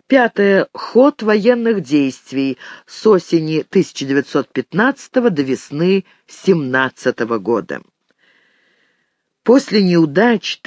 Пятое. Ход военных действий с осени 1915 до весны 17 года. После неудач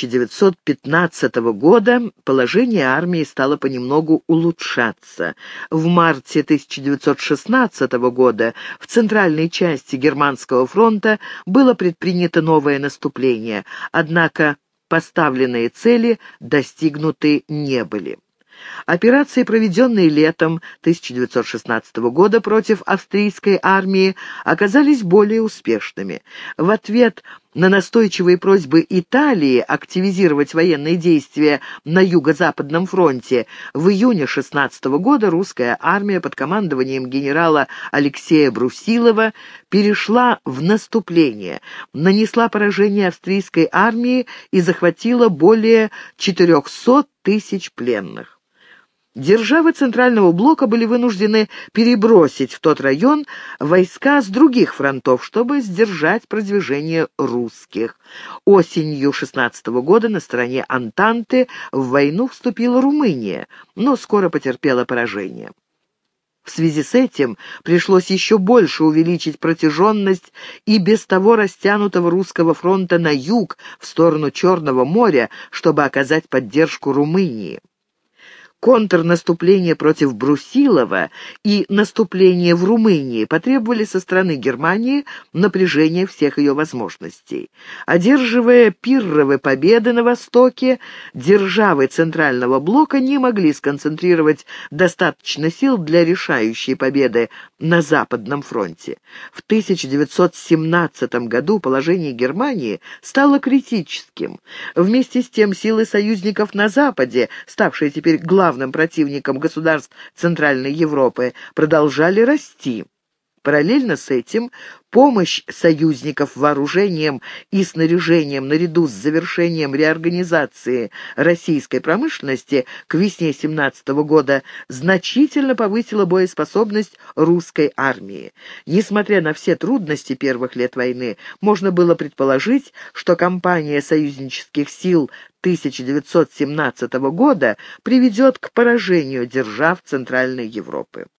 1915 года положение армии стало понемногу улучшаться. В марте 1916 года в центральной части Германского фронта было предпринято новое наступление, однако поставленные цели достигнуты не были. Операции, проведенные летом 1916 года против австрийской армии, оказались более успешными. В ответ на настойчивые просьбы Италии активизировать военные действия на Юго-Западном фронте в июне 16 года русская армия под командованием генерала Алексея Брусилова перешла в наступление, нанесла поражение австрийской армии и захватила более 400 тысяч пленных. Державы Центрального блока были вынуждены перебросить в тот район войска с других фронтов, чтобы сдержать продвижение русских. Осенью 16 года на стороне Антанты в войну вступила Румыния, но скоро потерпела поражение. В связи с этим пришлось еще больше увеличить протяженность и без того растянутого русского фронта на юг, в сторону Черного моря, чтобы оказать поддержку Румынии. Контрнаступление против Брусилова и наступление в Румынии потребовали со стороны Германии напряжения всех ее возможностей. Одерживая пирровые победы на Востоке, державы Центрального блока не могли сконцентрировать достаточно сил для решающей победы на Западном фронте. В 1917 году положение Германии стало критическим. Вместе с тем силы союзников на Западе, ставшие теперь главным противником государств Центральной Европы, продолжали расти. Параллельно с этим помощь союзников вооружением и снаряжением наряду с завершением реорганизации российской промышленности к весне 17 года значительно повысила боеспособность русской армии. Несмотря на все трудности первых лет войны, можно было предположить, что кампания союзнических сил 1917 года приведет к поражению держав Центральной Европы.